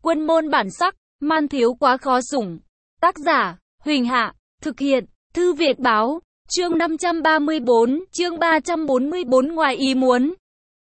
Quân môn bản sắc, man thiếu quá khó sủng. Tác giả, Huỳnh Hạ, thực hiện, Thư Việt Báo, chương 534, chương 344 ngoài ý muốn.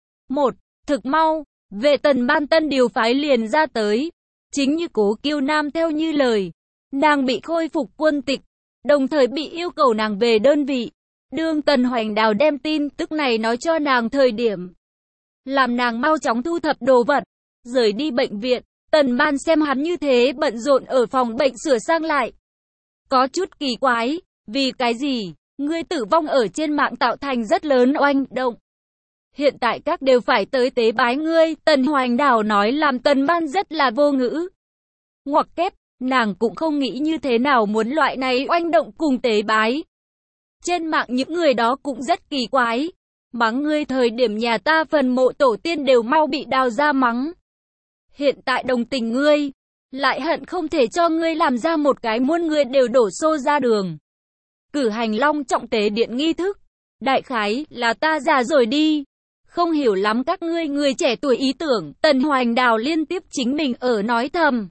1. Thực mau, Vệ Tần ban tân điều phái liền ra tới. Chính như Cố Kiêu Nam theo như lời, nàng bị khôi phục quân tịch, đồng thời bị yêu cầu nàng về đơn vị. Đương Tần Hoành Đào đem tin tức này nói cho nàng thời điểm, làm nàng mau chóng thu thập đồ vật, rời đi bệnh viện. Tần Ban xem hắn như thế bận rộn ở phòng bệnh sửa sang lại, có chút kỳ quái, vì cái gì, ngươi tử vong ở trên mạng tạo thành rất lớn oanh động. Hiện tại các đều phải tới tế bái ngươi, Tần Hoành Đào nói làm Tần Ban rất là vô ngữ. Ngoặc kép, nàng cũng không nghĩ như thế nào muốn loại này oanh động cùng tế bái. Trên mạng những người đó cũng rất kỳ quái, mắng ngươi thời điểm nhà ta phần mộ tổ tiên đều mau bị đào ra mắng. Hiện tại đồng tình ngươi, lại hận không thể cho ngươi làm ra một cái muôn người đều đổ xô ra đường. Cử hành long trọng tế điện nghi thức, đại khái là ta già rồi đi, không hiểu lắm các ngươi người trẻ tuổi ý tưởng. Tần Hoành Đào liên tiếp chính mình ở nói thầm.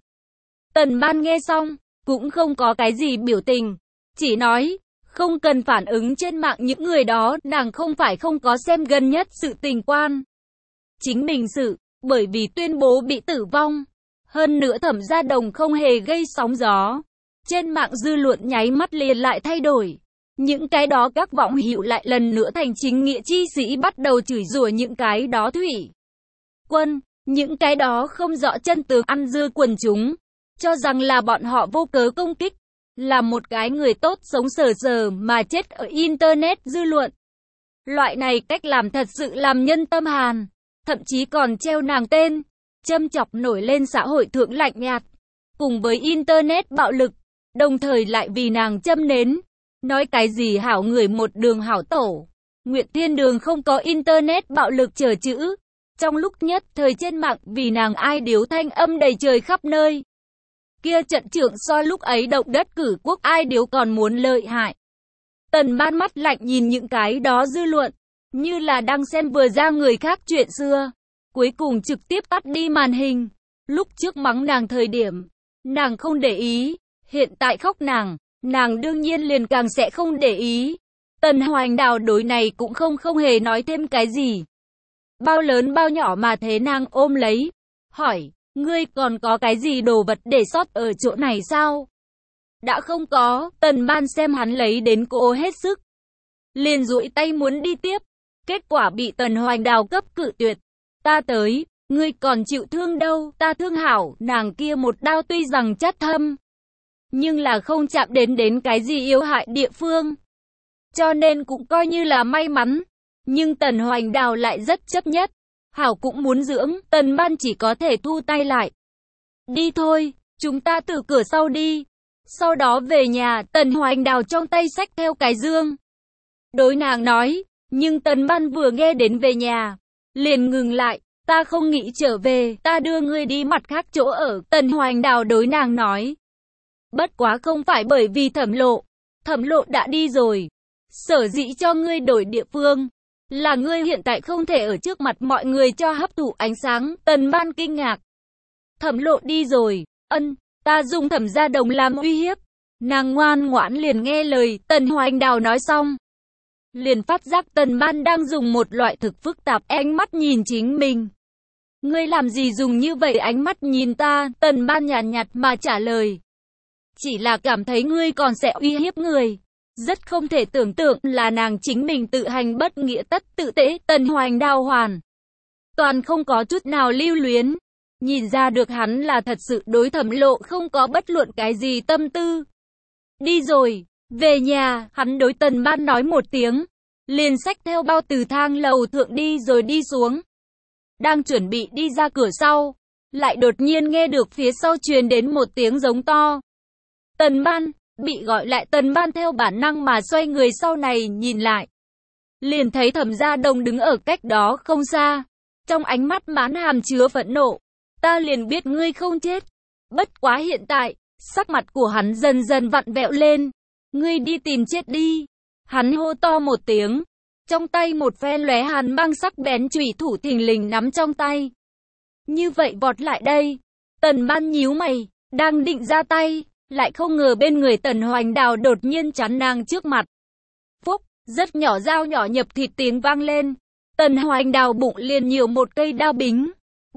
Tần Ban nghe xong, cũng không có cái gì biểu tình, chỉ nói, không cần phản ứng trên mạng những người đó, nàng không phải không có xem gần nhất sự tình quan. Chính mình sự, bởi vì tuyên bố bị tử vong. Hơn nữa Thẩm Gia Đồng không hề gây sóng gió. Trên mạng dư luận nháy mắt liền lại thay đổi. Những cái đó các vọng hữu lại lần nữa thành chính nghĩa chi sĩ bắt đầu chửi rủa những cái đó thủy quân, những cái đó không rõ chân tướng ăn dưa quần chúng, cho rằng là bọn họ vô cớ công kích, là một cái người tốt sống sờ sờ mà chết ở Internet dư luận. Loại này cách làm thật sự làm nhân tâm hàn, thậm chí còn treo nàng tên, châm chọc nổi lên xã hội thượng lạnh nhạt, cùng với Internet bạo lực, đồng thời lại vì nàng châm nến, nói cái gì hảo người một đường hảo tổ, nguyện thiên đường không có Internet bạo lực chở chữ. Trong lúc nhất thời trên mạng vì nàng ai điếu thanh âm đầy trời khắp nơi. Kia trận trưởng so lúc ấy động đất cử quốc ai điếu còn muốn lợi hại. Tần Ban mắt lạnh nhìn những cái đó dư luận, như là đang xem vừa ra người khác chuyện xưa. Cuối cùng trực tiếp tắt đi màn hình. Lúc trước mắng nàng thời điểm, nàng không để ý. Hiện tại khóc nàng đương nhiên liền càng sẽ không để ý. Tần Hoành Đào đối này cũng không hề nói thêm cái gì. Bao lớn bao nhỏ mà thế nàng ôm lấy, hỏi, ngươi còn có cái gì đồ vật để sót ở chỗ này sao? Đã không có. Tần Ban xem hắn lấy đến cô hết sức, liền duỗi tay muốn đi tiếp, kết quả bị Tần Hoành Đào cấp cự tuyệt. Ta tới, ngươi còn chịu thương đâu, ta thương hảo. Nàng kia một đao tuy rằng chất thâm, nhưng là không chạm đến cái gì yếu hại địa phương, cho nên cũng coi như là may mắn. Nhưng Tần Hoành Đào lại rất chấp nhất, hảo cũng muốn dưỡng. Tần Ban chỉ có thể thu tay lại. Đi thôi, chúng ta từ cửa sau đi. Sau đó về nhà. Tần Hoành Đào trong tay xách theo cái dương, đối nàng nói. Nhưng Tần Ban vừa nghe đến về nhà, liền ngừng lại. Ta không nghĩ trở về, ta đưa ngươi đi mặt khác chỗ ở. Tần Hoành Đào đối nàng nói. Bất quá không phải bởi vì Thẩm Lộ đã đi rồi. Sở dĩ cho ngươi đổi địa phương, là ngươi hiện tại không thể ở trước mặt mọi người cho hấp thụ ánh sáng. Tần Ban kinh ngạc. Thẩm Lộ đi rồi, ta dùng Thẩm Gia Đồng làm uy hiếp. Nàng ngoan ngoãn liền nghe lời. Tần Hoành Đào nói xong, liền phát giác Tần Ban đang dùng một loại thực phức tạp ánh mắt nhìn chính mình. Ngươi làm gì dùng như vậy ánh mắt nhìn ta? Tần Ban nhàn nhạt mà trả lời. Chỉ là cảm thấy ngươi còn sẽ uy hiếp người. Rất không thể tưởng tượng là nàng chính mình tự hành bất nghĩa tất tự tế. Tần Hoành Đào hoàn toàn không có chút nào lưu luyến, nhìn ra được hắn là thật sự đối Thẩm Lộ không có bất luận cái gì tâm tư. Đi rồi, về nhà. Hắn đối Tần Ban nói một tiếng, liền xách theo bao từ thang lầu thượng đi rồi đi xuống. Đang chuẩn bị đi ra cửa sau, lại đột nhiên nghe được phía sau truyền đến một tiếng giống to. Tần Ban, bị gọi lại. Tần Ban theo bản năng mà xoay người sau này nhìn lại, liền thấy Thẩm Gia Đồng đứng ở cách đó không xa, trong ánh mắt mãn hàm chứa phẫn nộ. Ta liền biết ngươi không chết, bất quá hiện tại, sắc mặt của hắn dần dần vặn vẹo lên. Ngươi đi tìm chết đi. Hắn hô to một tiếng, trong tay một phen lóe hàn băng sắc bén chủy thủ thình lình nắm trong tay. Như vậy vọt lại đây. Tần Ban nhíu mày, đang định ra tay, lại không ngờ bên người Tần Hoành Đào đột nhiên chắn nàng trước mặt. Phúc, rất nhỏ dao nhỏ nhập thịt tiếng vang lên. Tần Hoành Đào bụng liền nhiều một cây đao bính.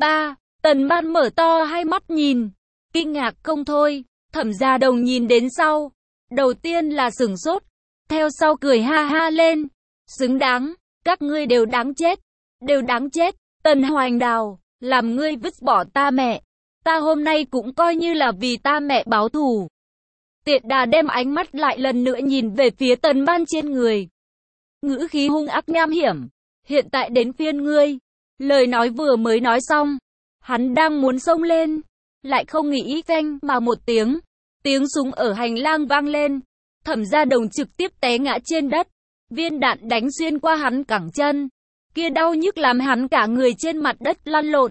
Tần Ban mở to hai mắt nhìn, kinh ngạc không thôi. Thẩm Gia Đồng nhìn đến sau, đầu tiên là sửng sốt, theo sau cười ha ha lên. Xứng đáng, các ngươi đều đáng chết, đều đáng chết. Tần Hoành Đào, làm ngươi vứt bỏ ta mẹ, ta hôm nay cũng coi như là vì ta mẹ báo thù. Tiện Đà đem ánh mắt lại lần nữa nhìn về phía Tần Ban trên người, ngữ khí hung ác nham hiểm. Hiện tại đến phiên ngươi. Lời nói vừa mới nói xong, hắn đang muốn xông lên, lại không nghĩ phanh mà một tiếng súng ở hành lang vang lên. Thẩm Gia Đồng trực tiếp té ngã trên đất, viên đạn đánh xuyên qua hắn cẳng chân, kia đau nhức làm hắn cả người trên mặt đất lăn lộn.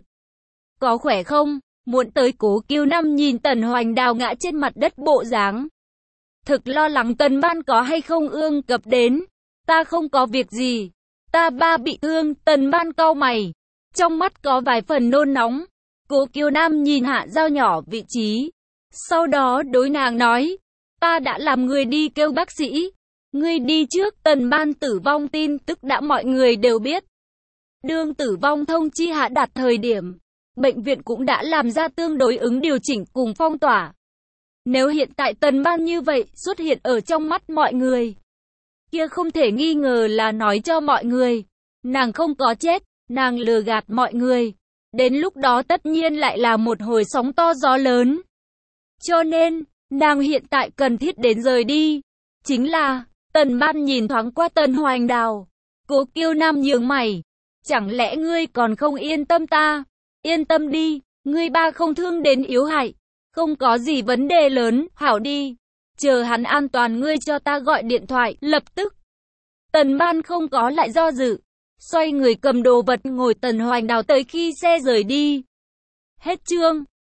Có khỏe không? Muốn tới Cố Kiêu Nam nhìn Tần Hoành Đào ngã trên mặt đất bộ dáng, thực lo lắng Tần Ban có hay không ương cập đến. Ta không có việc gì, ta ba bị thương. Tần Ban cau mày, trong mắt có vài phần nôn nóng. Cố Kiêu Nam nhìn hạ dao nhỏ vị trí, sau đó đối nàng nói, ta đã làm người đi kêu bác sĩ, ngươi đi trước. Tần Ban tử vong tin tức đã mọi người đều biết. Đương tử vong thông chi hạ đạt thời điểm, bệnh viện cũng đã làm ra tương đối ứng điều chỉnh cùng phong tỏa. Nếu hiện tại Tần Ban như vậy xuất hiện ở trong mắt mọi người, kia không thể nghi ngờ là nói cho mọi người, nàng không có chết, nàng lừa gạt mọi người. Đến lúc đó tất nhiên lại là một hồi sóng to gió lớn. Cho nên, nàng hiện tại cần thiết đến rời đi. Chính là, Tần Ban nhìn thoáng qua Tần Hoành Đào. Cố Kiêu Nam nhướng mày. Chẳng lẽ ngươi còn không yên tâm ta? Yên tâm đi, ngươi ba không thương đến yếu hại. Không có gì vấn đề lớn, hảo đi. Chờ hắn an toàn ngươi cho ta gọi điện thoại, lập tức. Tần Ban không có lại do dự, xoay người cầm đồ vật ngồi Tần Hoành Đào tới khi xe rời đi. Hết chương.